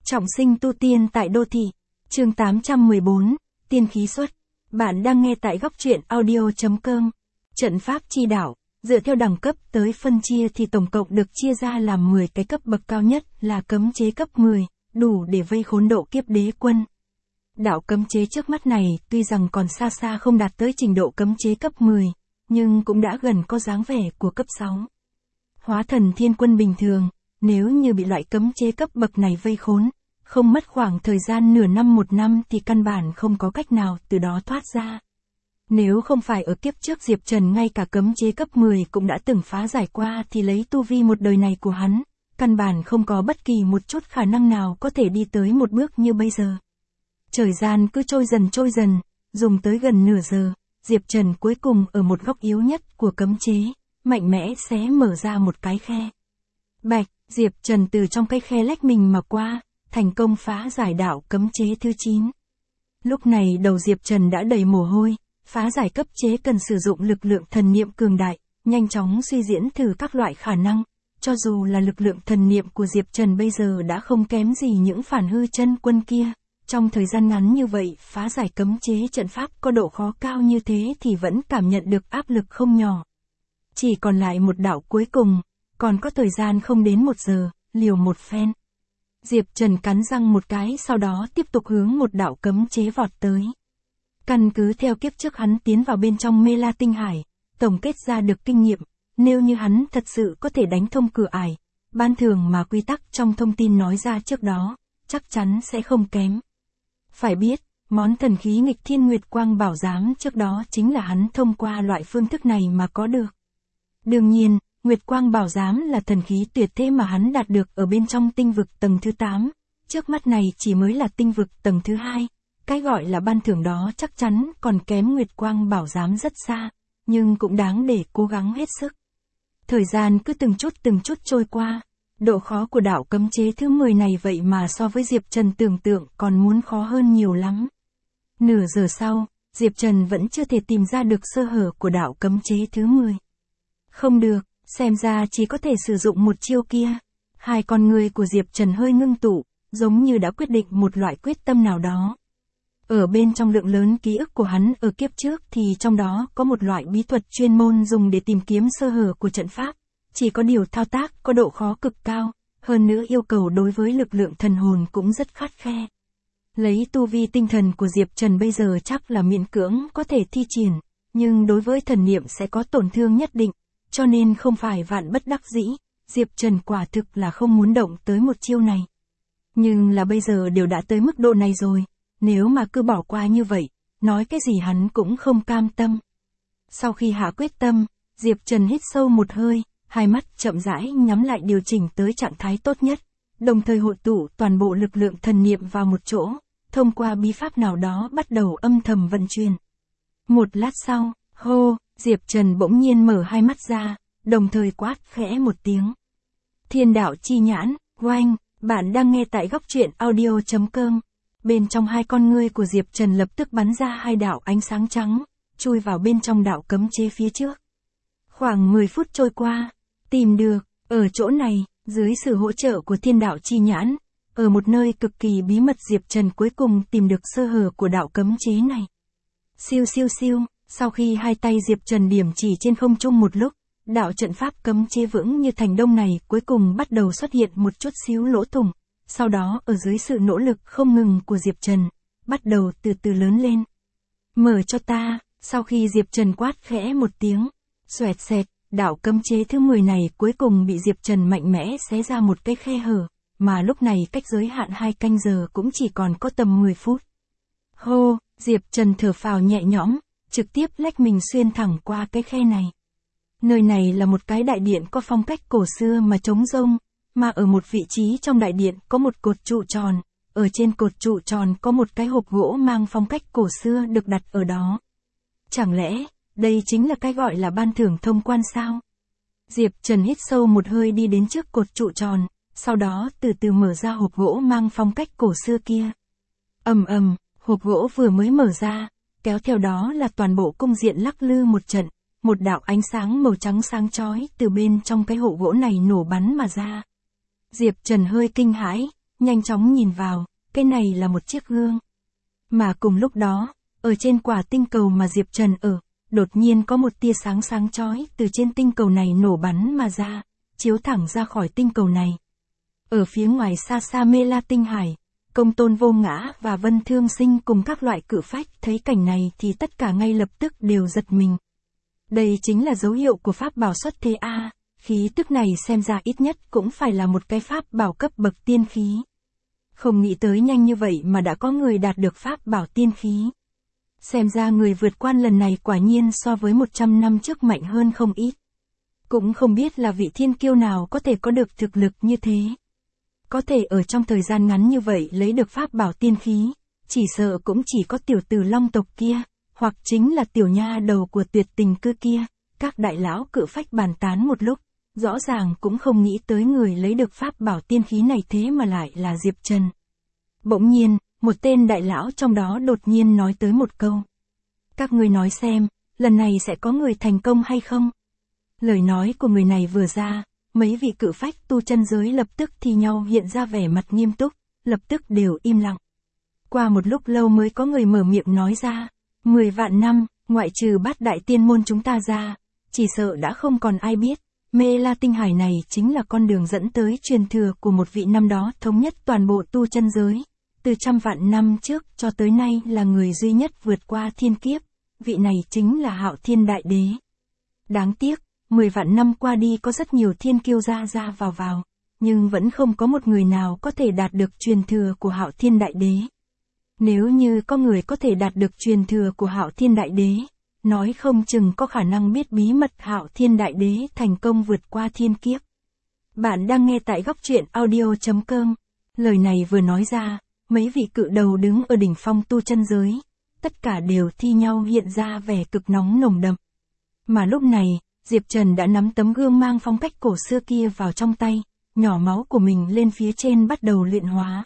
Trọng sinh tu tiên tại đô thị. Chương 814, tiên khí xuất. Bạn đang nghe tại góc truyện audio.com. Trận pháp chi đạo, dựa theo đẳng cấp tới phân chia thì tổng cộng được chia ra làm 10 cái cấp bậc cao nhất là cấm chế cấp 10, đủ để vây khốn độ kiếp đế quân. Đạo cấm chế trước mắt này tuy rằng còn xa xa không đạt tới trình độ cấm chế cấp 10, nhưng cũng đã gần có dáng vẻ của cấp 6. Hóa thần thiên quân bình thường, nếu như bị loại cấm chế cấp bậc này vây khốn, không mất khoảng thời gian nửa năm một năm thì căn bản không có cách nào từ đó thoát ra. Nếu không phải ở kiếp trước Diệp Trần ngay cả cấm chế cấp 10 cũng đã từng phá giải qua thì lấy tu vi một đời này của hắn, căn bản không có bất kỳ một chút khả năng nào có thể đi tới một bước như bây giờ. Thời gian cứ trôi dần, dùng tới gần nửa giờ, Diệp Trần cuối cùng ở một góc yếu nhất của cấm chế, mạnh mẽ xé mở ra một cái khe. Bạch, Diệp Trần từ trong cái khe lách mình mà qua, thành công phá giải đạo cấm chế thứ 9. Lúc này đầu Diệp Trần đã đầy mồ hôi, phá giải cấp chế cần sử dụng lực lượng thần niệm cường đại, nhanh chóng suy diễn thử các loại khả năng, cho dù là lực lượng thần niệm của Diệp Trần bây giờ đã không kém gì những phản hư chân quân kia. Trong thời gian ngắn như vậy, phá giải cấm chế trận pháp có độ khó cao như thế thì vẫn cảm nhận được áp lực không nhỏ. Chỉ còn lại một đạo cuối cùng, còn có thời gian không đến 1 giờ, liều một phen. Diệp Trần cắn răng một cái sau đó tiếp tục hướng một đạo cấm chế vọt tới. Căn cứ theo kiếp trước hắn tiến vào bên trong Mê La Tinh Hải, tổng kết ra được kinh nghiệm, nếu như hắn thật sự có thể đánh thông cửa ải, ban thường mà quy tắc trong thông tin nói ra trước đó, chắc chắn sẽ không kém. Phải biết, món thần khí nghịch thiên Nguyệt Quang Bảo Giám trước đó chính là hắn thông qua loại phương thức này mà có được. Đương nhiên, Nguyệt Quang Bảo Giám là thần khí tuyệt thế mà hắn đạt được ở bên trong tinh vực tầng thứ 8, trước mắt này chỉ mới là tinh vực tầng thứ 2, cái gọi là ban thưởng đó chắc chắn còn kém Nguyệt Quang Bảo Giám rất xa, nhưng cũng đáng để cố gắng hết sức. Thời gian cứ từng chút trôi qua, độ khó của đạo cấm chế thứ 10 này vậy mà so với Diệp Trần tưởng tượng còn muốn khó hơn nhiều lắm. Nửa giờ sau, Diệp Trần vẫn chưa thể tìm ra được sơ hở của đạo cấm chế thứ 10. Không được, xem ra chỉ có thể sử dụng một chiêu kia. Hai con người của Diệp Trần hơi ngưng tụ, giống như đã quyết định một loại quyết tâm nào đó. Ở bên trong lượng lớn ký ức của hắn ở kiếp trước thì trong đó có một loại bí thuật chuyên môn dùng để tìm kiếm sơ hở của trận pháp. Chỉ có điều thao tác có độ khó cực cao, hơn nữa yêu cầu đối với lực lượng thần hồn cũng rất khắt khe. Lấy tu vi tinh thần của Diệp Trần bây giờ chắc là miễn cưỡng có thể thi triển, nhưng đối với thần niệm sẽ có tổn thương nhất định, cho nên không phải vạn bất đắc dĩ, Diệp Trần quả thực là không muốn động tới một chiêu này. Nhưng là bây giờ đều đã tới mức độ này rồi, nếu mà cứ bỏ qua như vậy, nói cái gì hắn cũng không cam tâm. Sau khi hạ quyết tâm, Diệp Trần hít sâu một hơi, hai mắt chậm rãi nhắm lại điều chỉnh tới trạng thái tốt nhất, đồng thời hội tụ toàn bộ lực lượng thần niệm vào một chỗ, thông qua bí pháp nào đó bắt đầu âm thầm vận chuyển. Một lát sau, hô, Diệp Trần bỗng nhiên mở hai mắt ra, đồng thời quát khẽ một tiếng. Thiên đạo chi nhãn, oanh, bạn đang nghe tại góc truyện audio.com. Bên trong hai con ngươi của Diệp Trần lập tức bắn ra hai đạo ánh sáng trắng, chui vào bên trong đạo cấm chế phía trước. Khoảng 10 phút trôi qua, tìm được, ở chỗ này, dưới sự hỗ trợ của thiên đạo chi nhãn, ở một nơi cực kỳ bí mật Diệp Trần cuối cùng tìm được sơ hở của đạo cấm chế này. Siêu siêu siêu, sau khi hai tay Diệp Trần điểm chỉ trên không trung một lúc, đạo trận pháp cấm chế vững như thành đông này cuối cùng bắt đầu xuất hiện một chút xíu lỗ thủng, sau đó ở dưới sự nỗ lực không ngừng của Diệp Trần, bắt đầu từ từ lớn lên. Mở cho ta, sau khi Diệp Trần quát khẽ một tiếng, xoẹt xẹt, đạo cấm chế thứ 10 này cuối cùng bị Diệp Trần mạnh mẽ xé ra một cái khe hở, mà lúc này cách giới hạn 2 canh giờ cũng chỉ còn có tầm 10 phút. Hô, Diệp Trần thở phào nhẹ nhõm, trực tiếp lách mình xuyên thẳng qua cái khe này. Nơi này là một cái đại điện có phong cách cổ xưa mà trống rông, mà ở một vị trí trong đại điện có một cột trụ tròn, ở trên cột trụ tròn có một cái hộp gỗ mang phong cách cổ xưa được đặt ở đó. Chẳng lẽ, đây chính là cái gọi là ban thưởng thông quan sao? Diệp Trần hít sâu một hơi đi đến trước cột trụ tròn, sau đó từ từ mở ra hộp gỗ mang phong cách cổ xưa kia. Ầm ầm, hộp gỗ vừa mới mở ra, kéo theo đó là toàn bộ cung diện lắc lư một trận, một đạo ánh sáng màu trắng sáng chói từ bên trong cái hộp gỗ này nổ bắn mà ra. Diệp Trần hơi kinh hãi, nhanh chóng nhìn vào, cái này là một chiếc gương. Mà cùng lúc đó, ở trên quả tinh cầu mà Diệp Trần ở, đột nhiên có một tia sáng sáng chói từ trên tinh cầu này nổ bắn mà ra, chiếu thẳng ra khỏi tinh cầu này. Ở phía ngoài xa xa Mê La Tinh Hải, Công Tôn Vô Ngã và Vân Thương Sinh cùng các loại cự phách thấy cảnh này thì tất cả ngay lập tức đều giật mình. Đây chính là dấu hiệu của pháp bảo xuất thế a, khí tức này xem ra ít nhất cũng phải là một cái pháp bảo cấp bậc tiên khí. Không nghĩ tới nhanh như vậy mà đã có người đạt được pháp bảo tiên khí. Xem ra người vượt quan lần này quả nhiên so với 100 năm trước mạnh hơn không ít. Cũng không biết là vị thiên kiêu nào có thể có được thực lực như thế. Có thể ở trong thời gian ngắn như vậy lấy được pháp bảo tiên khí, chỉ sợ cũng chỉ có tiểu tử Long tộc kia, hoặc chính là tiểu nha đầu của Tuyệt Tình Cư kia. Các đại lão cự phách bàn tán một lúc, rõ ràng cũng không nghĩ tới người lấy được pháp bảo tiên khí này thế mà lại là Diệp Trần. Bỗng nhiên, một tên đại lão trong đó đột nhiên nói tới một câu. Các ngươi nói xem, lần này sẽ có người thành công hay không? Lời nói của người này vừa ra, mấy vị cự phách tu chân giới lập tức thi nhau hiện ra vẻ mặt nghiêm túc, lập tức đều im lặng. Qua một lúc lâu mới có người mở miệng nói ra, 10 vạn năm, ngoại trừ Bát Đại Tiên Môn chúng ta ra, chỉ sợ đã không còn ai biết, Mê La Tinh Hải này chính là con đường dẫn tới truyền thừa của một vị năm đó thống nhất toàn bộ tu chân giới. Từ trăm vạn năm trước cho tới nay là người duy nhất vượt qua thiên kiếp, vị này chính là Hạo Thiên Đại Đế. Đáng tiếc, 10 vạn năm qua đi có rất nhiều thiên kiêu ra vào, nhưng vẫn không có một người nào có thể đạt được truyền thừa của Hạo Thiên Đại Đế. Nếu như có người có thể đạt được truyền thừa của Hạo Thiên Đại Đế, nói không chừng có khả năng biết bí mật Hạo Thiên Đại Đế thành công vượt qua thiên kiếp. Bạn đang nghe tại góc truyện audio.com. Lời này vừa nói ra, mấy vị cự đầu đứng ở đỉnh phong tu chân giới, tất cả đều thi nhau hiện ra vẻ cực nóng nồng đậm. Mà lúc này, Diệp Trần đã nắm tấm gương mang phong cách cổ xưa kia vào trong tay, nhỏ máu của mình lên phía trên bắt đầu luyện hóa.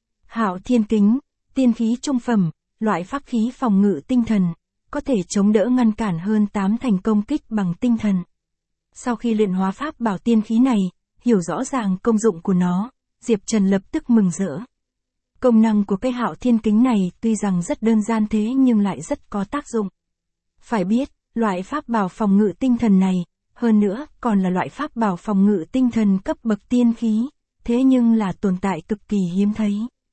Hạo Thiên Kính, tiên khí trung phẩm, loại pháp khí phòng ngự tinh thần, có thể chống đỡ ngăn cản hơn 8 thành công kích bằng tinh thần. Sau khi luyện hóa pháp bảo tiên khí này, hiểu rõ ràng công dụng của nó, Diệp Trần lập tức mừng rỡ. Công năng của cây Hạo Thiên Kính này tuy rằng rất đơn giản thế nhưng lại rất có tác dụng. Phải biết, loại pháp bảo phòng ngự tinh thần này, hơn nữa còn là loại pháp bảo phòng ngự tinh thần cấp bậc tiên khí, thế nhưng là tồn tại cực kỳ hiếm thấy.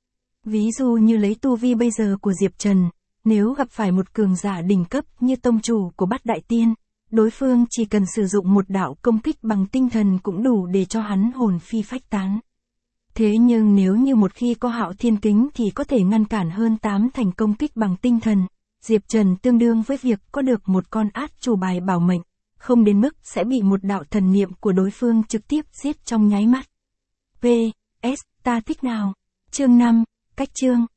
Ví dụ như lấy tu vi bây giờ của Diệp Trần, nếu gặp phải một cường giả đỉnh cấp như tông chủ của Bát Đại Tiên, đối phương chỉ cần sử dụng một đạo công kích bằng tinh thần cũng đủ để cho hắn hồn phi phách tán. Thế nhưng nếu như một khi có Hạo Thiên Kính thì có thể ngăn cản hơn 8 thành công kích bằng tinh thần, Diệp Trần tương đương với việc có được một con át chủ bài bảo mệnh, không đến mức sẽ bị một đạo thần niệm của đối phương trực tiếp giết trong nháy mắt. PS, ta thích nào? Chương 5, cách chương.